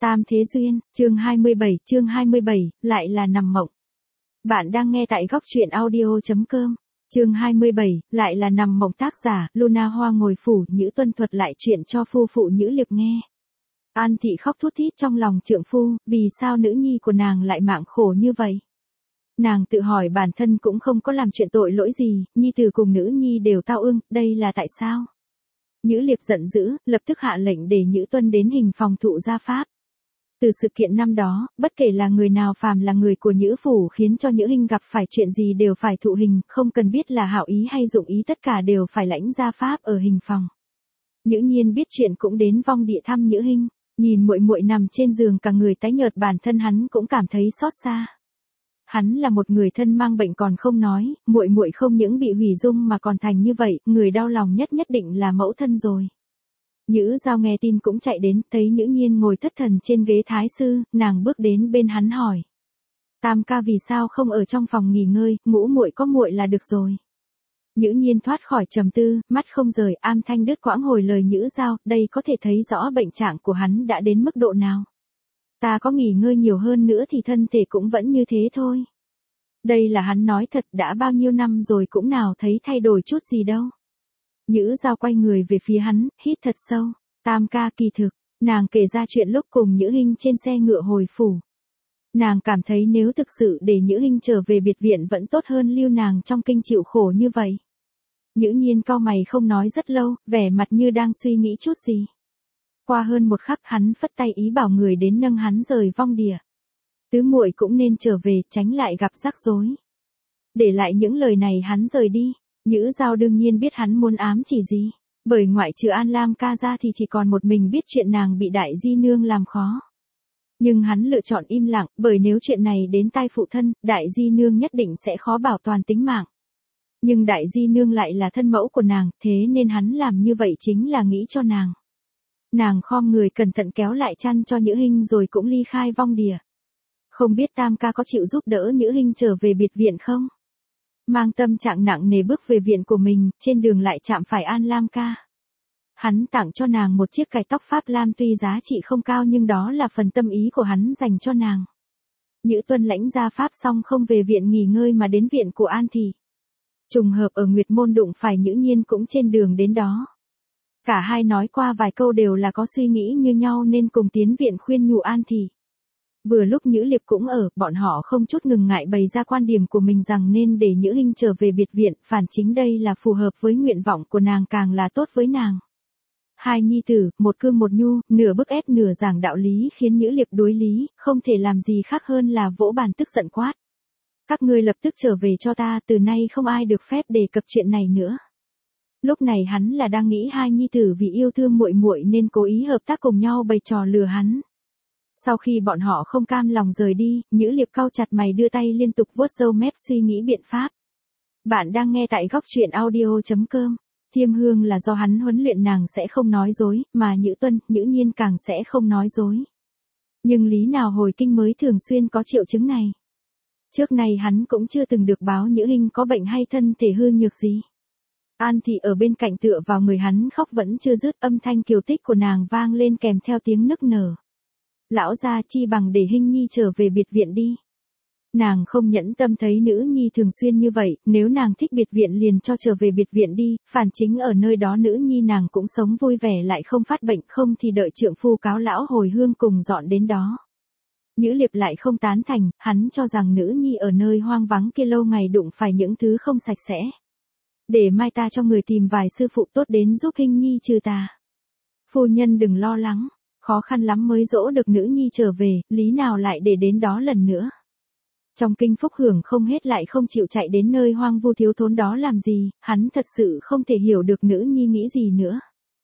Tam Thế Duyên, chương 27, lại là nằm mộng. Bạn đang nghe tại góc truyện audio.com. Chương 27, lại là nằm mộng, tác giả, Luna Hoa ngồi phủ Nhữ Tuân thuật lại chuyện cho phu phụ Nhữ Liệp nghe. An Thị khóc thút thít trong lòng trượng phu, vì sao nữ nhi của nàng lại mạng khổ như vậy? Nàng tự hỏi bản thân cũng không có làm chuyện tội lỗi gì, nhi tử cùng nữ nhi đều tao ương, đây là tại sao? Nhữ Liệp giận dữ, lập tức hạ lệnh để Nhữ Tuân đến hình phòng thụ gia pháp. Từ sự kiện năm đó, bất kể là người nào phàm là người của Nhữ phủ khiến cho Nhữ Hinh gặp phải chuyện gì đều phải thụ hình, không cần biết là hảo ý hay dụng ý, tất cả đều phải lãnh gia pháp ở hình phòng. Nhữ Nhiên biết chuyện cũng đến vong địa thăm Nhữ Hinh, nhìn muội muội nằm trên giường cả người tái nhợt, bản thân hắn cũng cảm thấy xót xa. Hắn là một người thân mang bệnh còn không nói, muội muội không những bị hủy dung mà còn thành như vậy, người đau lòng nhất định là mẫu thân rồi. Nhữ Giao nghe tin cũng chạy đến, thấy Nhữ Nhiên ngồi thất thần trên ghế thái sư, nàng bước đến bên hắn hỏi: Tam ca vì sao không ở trong phòng nghỉ ngơi, ngũ muội có muội là được rồi. Nhữ Nhiên thoát khỏi trầm tư, mắt không rời, am thanh đứt quãng hồi lời Nhữ Giao, đây có thể thấy rõ bệnh trạng của hắn đã đến mức độ nào. Ta có nghỉ ngơi nhiều hơn nữa thì thân thể cũng vẫn như thế thôi. Đây là hắn nói thật, đã bao nhiêu năm rồi cũng nào thấy thay đổi chút gì đâu. Nhữ Giao quay người về phía hắn, hít thật sâu. Tam ca, kỳ thực, nàng kể ra chuyện lúc cùng Nhữ Hinh trên xe ngựa hồi phủ. Nàng cảm thấy nếu thực sự để Nhữ Hinh trở về biệt viện vẫn tốt hơn lưu nàng trong kinh chịu khổ như vậy. Nhữ Nhiên cau mày không nói rất lâu, vẻ mặt như đang suy nghĩ chút gì. Qua hơn một khắc hắn phất tay ý bảo người đến nâng hắn rời vong địa. Tứ muội cũng nên trở về, tránh lại gặp rắc rối. Để lại những lời này hắn rời đi. Nhữ Giao đương nhiên biết hắn muốn ám chỉ gì, bởi ngoại trừ An Lam ca ra thì chỉ còn một mình biết chuyện nàng bị đại di nương làm khó. Nhưng hắn lựa chọn im lặng, bởi nếu chuyện này đến tai phụ thân, đại di nương nhất định sẽ khó bảo toàn tính mạng. Nhưng đại di nương lại là thân mẫu của nàng, thế nên hắn làm như vậy chính là nghĩ cho nàng. Nàng khom người cẩn thận kéo lại chăn cho Nhữ Hinh rồi cũng ly khai vong địa. Không biết Tam ca có chịu giúp đỡ Nhữ Hinh trở về biệt viện không? Mang tâm trạng nặng nề bước về viện của mình, trên đường lại chạm phải An Lam ca. Hắn tặng cho nàng một chiếc cài tóc Pháp Lam, tuy giá trị không cao nhưng đó là phần tâm ý của hắn dành cho nàng. Nhữ Tuân lãnh gia pháp xong không về viện nghỉ ngơi mà đến viện của An Thị. Trùng hợp ở Nguyệt Môn đụng phải Nhữ Nhiên cũng trên đường đến đó. Cả hai nói qua vài câu đều là có suy nghĩ như nhau nên cùng tiến viện khuyên nhủ An Thị. Vừa lúc Nhữ Liệp cũng ở, bọn họ không chút ngừng ngại bày ra quan điểm của mình rằng nên để Nhữ Hinh trở về biệt viện, phản chính đây là phù hợp với nguyện vọng của nàng, càng là tốt với nàng. Hai nhi tử, một cương một nhu, nửa bức ép nửa giảng đạo lý khiến Nhữ Liệp đối lý, không thể làm gì khác hơn là vỗ bàn tức giận quát. Các ngươi lập tức trở về cho ta, từ nay không ai được phép đề cập chuyện này nữa. Lúc này hắn là đang nghĩ hai nhi tử vì yêu thương muội muội nên cố ý hợp tác cùng nhau bày trò lừa hắn. Sau khi bọn họ không cam lòng rời đi, Nhữ Liệp cau chặt mày đưa tay liên tục vuốt râu mép suy nghĩ biện pháp. Bạn đang nghe tại góc truyện audio.com. Thiêm Hương là do hắn huấn luyện nàng sẽ không nói dối, mà Nhữ Tuân, Nhữ Nhiên càng sẽ không nói dối. Nhưng lý nào hồi kinh mới thường xuyên có triệu chứng này. Trước này hắn cũng chưa từng được báo Nhữ Hinh có bệnh hay thân thể hư nhược gì. An Thị ở bên cạnh tựa vào người hắn khóc vẫn chưa dứt, âm thanh kiều tích của nàng vang lên kèm theo tiếng nức nở. Lão gia, chi bằng để Hinh nhi trở về biệt viện đi. Nàng không nhẫn tâm thấy nữ nhi thường xuyên như vậy, nếu nàng thích biệt viện liền cho trở về biệt viện đi, phản chính ở nơi đó nữ nhi nàng cũng sống vui vẻ lại không phát bệnh, không thì đợi trượng phu cáo lão hồi hương cùng dọn đến đó. Nhữ Liệp lại không tán thành, hắn cho rằng nữ nhi ở nơi hoang vắng kia lâu ngày đụng phải những thứ không sạch sẽ. Để mai ta cho người tìm vài sư phụ tốt đến giúp Hinh nhi trừ tà. Phu nhân đừng lo lắng. Khó khăn lắm mới dỗ được nữ nhi trở về, lý nào lại để đến đó lần nữa. Trong kinh phúc hưởng không hết lại không chịu chạy đến nơi hoang vu thiếu thốn đó làm gì, hắn thật sự không thể hiểu được nữ nhi nghĩ gì nữa.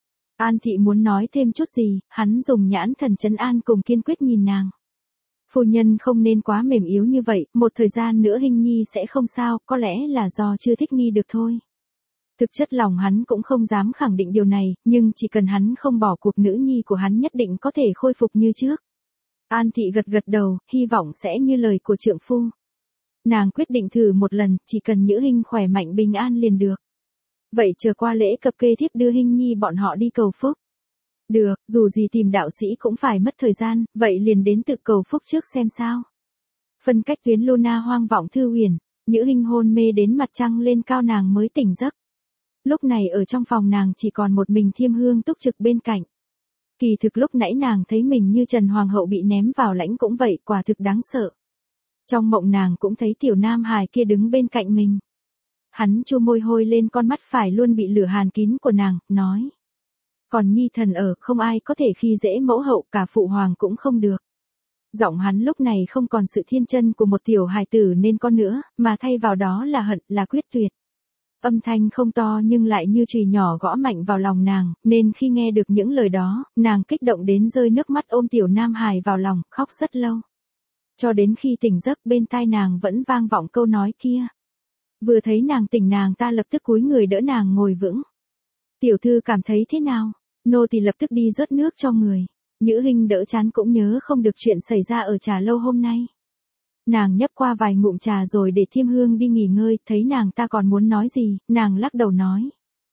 An Thị muốn nói thêm chút gì, hắn dùng nhãn thần trấn an cùng kiên quyết nhìn nàng. Phu nhân không nên quá mềm yếu như vậy, một thời gian nữa Hinh nhi sẽ không sao, có lẽ là do chưa thích nghi được thôi. Thực chất lòng hắn cũng không dám khẳng định điều này, nhưng chỉ cần hắn không bỏ cuộc nữ nhi của hắn nhất định có thể khôi phục như trước. An Thị gật gật đầu, hy vọng sẽ như lời của trượng phu. Nàng quyết định thử một lần, chỉ cần Nhữ Hinh khỏe mạnh bình an liền được. Vậy chờ qua lễ cập kê thiếp đưa Hinh nhi bọn họ đi cầu phúc. Được, dù gì tìm đạo sĩ cũng phải mất thời gian, vậy liền đến tự cầu phúc trước xem sao. Phân cách tuyến Luna hoang vọng thư huyền, Nhữ Hinh hôn mê đến mặt trăng lên cao nàng mới tỉnh giấc. Lúc này ở trong phòng nàng chỉ còn một mình Thiêm Hương túc trực bên cạnh. Kỳ thực lúc nãy nàng thấy mình như Trần Hoàng hậu bị ném vào lãnh cũng vậy, quả thực đáng sợ. Trong mộng nàng cũng thấy tiểu nam hài kia đứng bên cạnh mình. Hắn chu môi hôi lên con mắt phải luôn bị lửa hàn kín của nàng, nói. Còn nhi thần ở, không ai có thể khi dễ mẫu hậu, cả phụ hoàng cũng không được. Giọng hắn lúc này không còn sự thiên chân của một tiểu hài tử nên con nữa, mà thay vào đó là hận, là quyết tuyệt. Âm thanh không to nhưng lại như chùy nhỏ gõ mạnh vào lòng nàng, nên khi nghe được những lời đó, nàng kích động đến rơi nước mắt ôm tiểu nam hài vào lòng, khóc rất lâu. Cho đến khi tỉnh giấc bên tai nàng vẫn vang vọng câu nói kia. Vừa thấy nàng tỉnh nàng ta lập tức cúi người đỡ nàng ngồi vững. Tiểu thư cảm thấy thế nào? Nô tỳ lập tức đi rót nước cho người. Nhữ Hinh đỡ chán cũng nhớ không được chuyện xảy ra ở trà lâu hôm nay. Nàng nhấp qua vài ngụm trà rồi để Thiêm Hương đi nghỉ ngơi, thấy nàng ta còn muốn nói gì, nàng lắc đầu nói.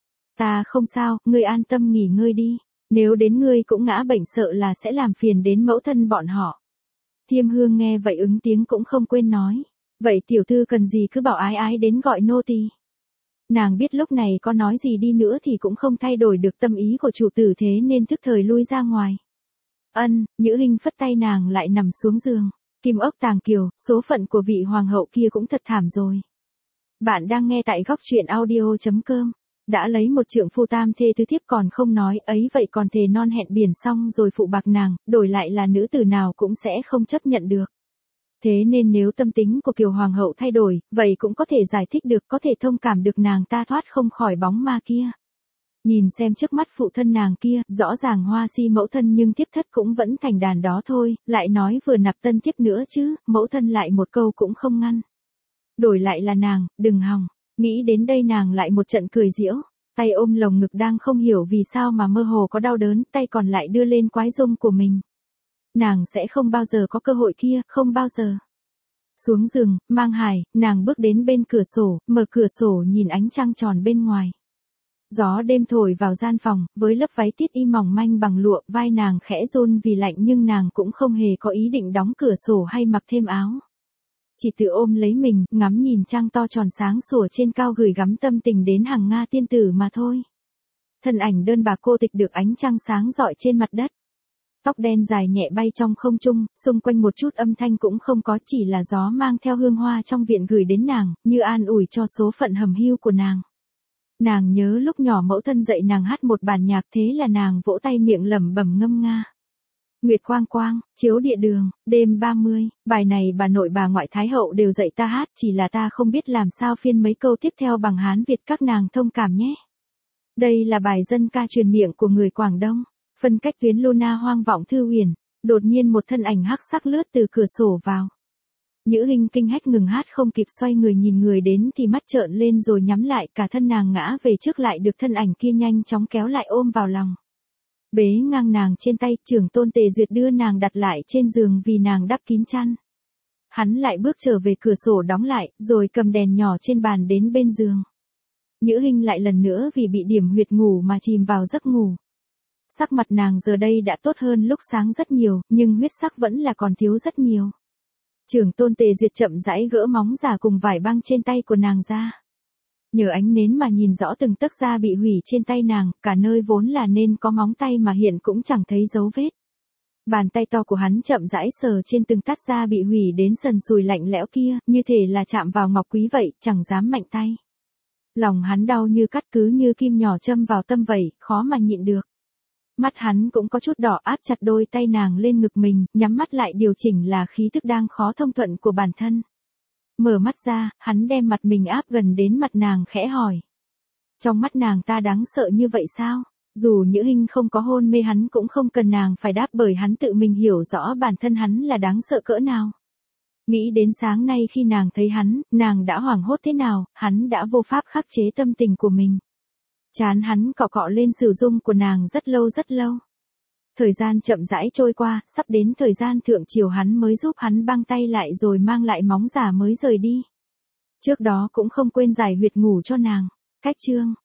Ta không sao, ngươi an tâm nghỉ ngơi đi, nếu đến ngươi cũng ngã bệnh sợ là sẽ làm phiền đến mẫu thân bọn họ. Thiêm Hương nghe vậy ứng tiếng cũng không quên nói, vậy tiểu thư cần gì cứ bảo ái ái đến gọi nô tỳ. Nàng biết lúc này có nói gì đi nữa thì cũng không thay đổi được tâm ý của chủ tử thế nên thức thời lui ra ngoài. Ân, Nhữ Hinh phất tay nàng lại nằm xuống giường. Kim ốc tàng kiều, số phận của vị hoàng hậu kia cũng thật thảm rồi. Bạn đang nghe tại góc truyện audio.com. Đã lấy một trượng phu tam thê tứ thiếp còn không nói ấy vậy còn thề non hẹn biển xong rồi phụ bạc nàng, đổi lại là nữ tử nào cũng sẽ không chấp nhận được. Thế nên nếu tâm tính của Kiều Hoàng hậu thay đổi, vậy cũng có thể giải thích được, có thể thông cảm được nàng ta thoát không khỏi bóng ma kia. Nhìn xem trước mắt phụ thân nàng kia, rõ ràng hoa si mẫu thân nhưng thiếp thất cũng vẫn thành đàn đó thôi, lại nói vừa nạp tân thiếp nữa chứ, mẫu thân lại một câu cũng không ngăn. Đổi lại là nàng, đừng hòng, nghĩ đến đây nàng lại một trận cười giễu, tay ôm lồng ngực đang không hiểu vì sao mà mơ hồ có đau đớn, tay còn lại đưa lên quái dung của mình. Nàng sẽ không bao giờ có cơ hội kia, không bao giờ. Xuống giường, mang hài, nàng bước đến bên cửa sổ, mở cửa sổ nhìn ánh trăng tròn bên ngoài. Gió đêm thổi vào gian phòng, với lớp váy tiết y mỏng manh bằng lụa, vai nàng khẽ run vì lạnh nhưng nàng cũng không hề có ý định đóng cửa sổ hay mặc thêm áo. Chỉ tự ôm lấy mình, ngắm nhìn trăng to tròn sáng sủa trên cao gửi gắm tâm tình đến hàng Nga tiên tử mà thôi. Thân ảnh đơn bà cô tịch được ánh trăng sáng rọi trên mặt đất. Tóc đen dài nhẹ bay trong không trung, xung quanh một chút âm thanh cũng không có, chỉ là gió mang theo hương hoa trong viện gửi đến nàng, như an ủi cho số phận hầm hưu của nàng. Nàng nhớ lúc nhỏ mẫu thân dạy nàng hát một bản nhạc thế là nàng vỗ tay miệng lẩm bẩm ngâm nga. Nguyệt quang quang, chiếu địa đường, đêm 30, bài này bà nội bà ngoại Thái hậu đều dạy ta hát, chỉ là ta không biết làm sao phiên mấy câu tiếp theo bằng Hán Việt, các nàng thông cảm nhé. Đây là bài dân ca truyền miệng của người Quảng Đông. Phân cách tuyến Luna hoang vọng thư huyền, đột nhiên một thân ảnh hắc sắc lướt từ cửa sổ vào. Nhữ Hinh kinh hách ngừng hát không kịp xoay người nhìn người đến thì mắt trợn lên rồi nhắm lại, cả thân nàng ngã về trước lại được thân ảnh kia nhanh chóng kéo lại ôm vào lòng. Bế ngang nàng trên tay, Trưởng Tôn Tề Duyệt đưa nàng đặt lại trên giường vì nàng đắp kín chăn. Hắn lại bước trở về cửa sổ đóng lại, rồi cầm đèn nhỏ trên bàn đến bên giường. Nhữ Hinh lại lần nữa vì bị điểm huyệt ngủ mà chìm vào giấc ngủ. Sắc mặt nàng giờ đây đã tốt hơn lúc sáng rất nhiều, nhưng huyết sắc vẫn là còn thiếu rất nhiều. Trưởng Tôn Tề Duyệt chậm rãi gỡ móng giả cùng vải băng trên tay của nàng ra. Nhờ ánh nến mà nhìn rõ từng tấc da bị hủy trên tay nàng, cả nơi vốn là nên có móng tay mà hiện cũng chẳng thấy dấu vết. Bàn tay to của hắn chậm rãi sờ trên từng tát da bị hủy đến sần sùi lạnh lẽo kia, như thể là chạm vào ngọc quý vậy, chẳng dám mạnh tay. Lòng hắn đau như cắt, cứ như kim nhỏ châm vào tâm vậy, khó mà nhịn được. Mắt hắn cũng có chút đỏ, áp chặt đôi tay nàng lên ngực mình, nhắm mắt lại điều chỉnh là khí thức đang khó thông thuận của bản thân. Mở mắt ra, hắn đem mặt mình áp gần đến mặt nàng khẽ hỏi. Trong mắt nàng ta đáng sợ như vậy sao? Dù Nhữ Hinh không có hôn mê hắn cũng không cần nàng phải đáp bởi hắn tự mình hiểu rõ bản thân hắn là đáng sợ cỡ nào. Nghĩ đến sáng nay khi nàng thấy hắn, nàng đã hoảng hốt thế nào, hắn đã vô pháp khắc chế tâm tình của mình. Chán hắn cọ cọ lên sử dung của nàng rất lâu rất lâu. Thời gian chậm rãi trôi qua, sắp đến thời gian thượng triều hắn mới giúp hắn băng tay lại rồi mang lại móng giả mới rời đi. Trước đó cũng không quên giải huyệt ngủ cho nàng. Cách chương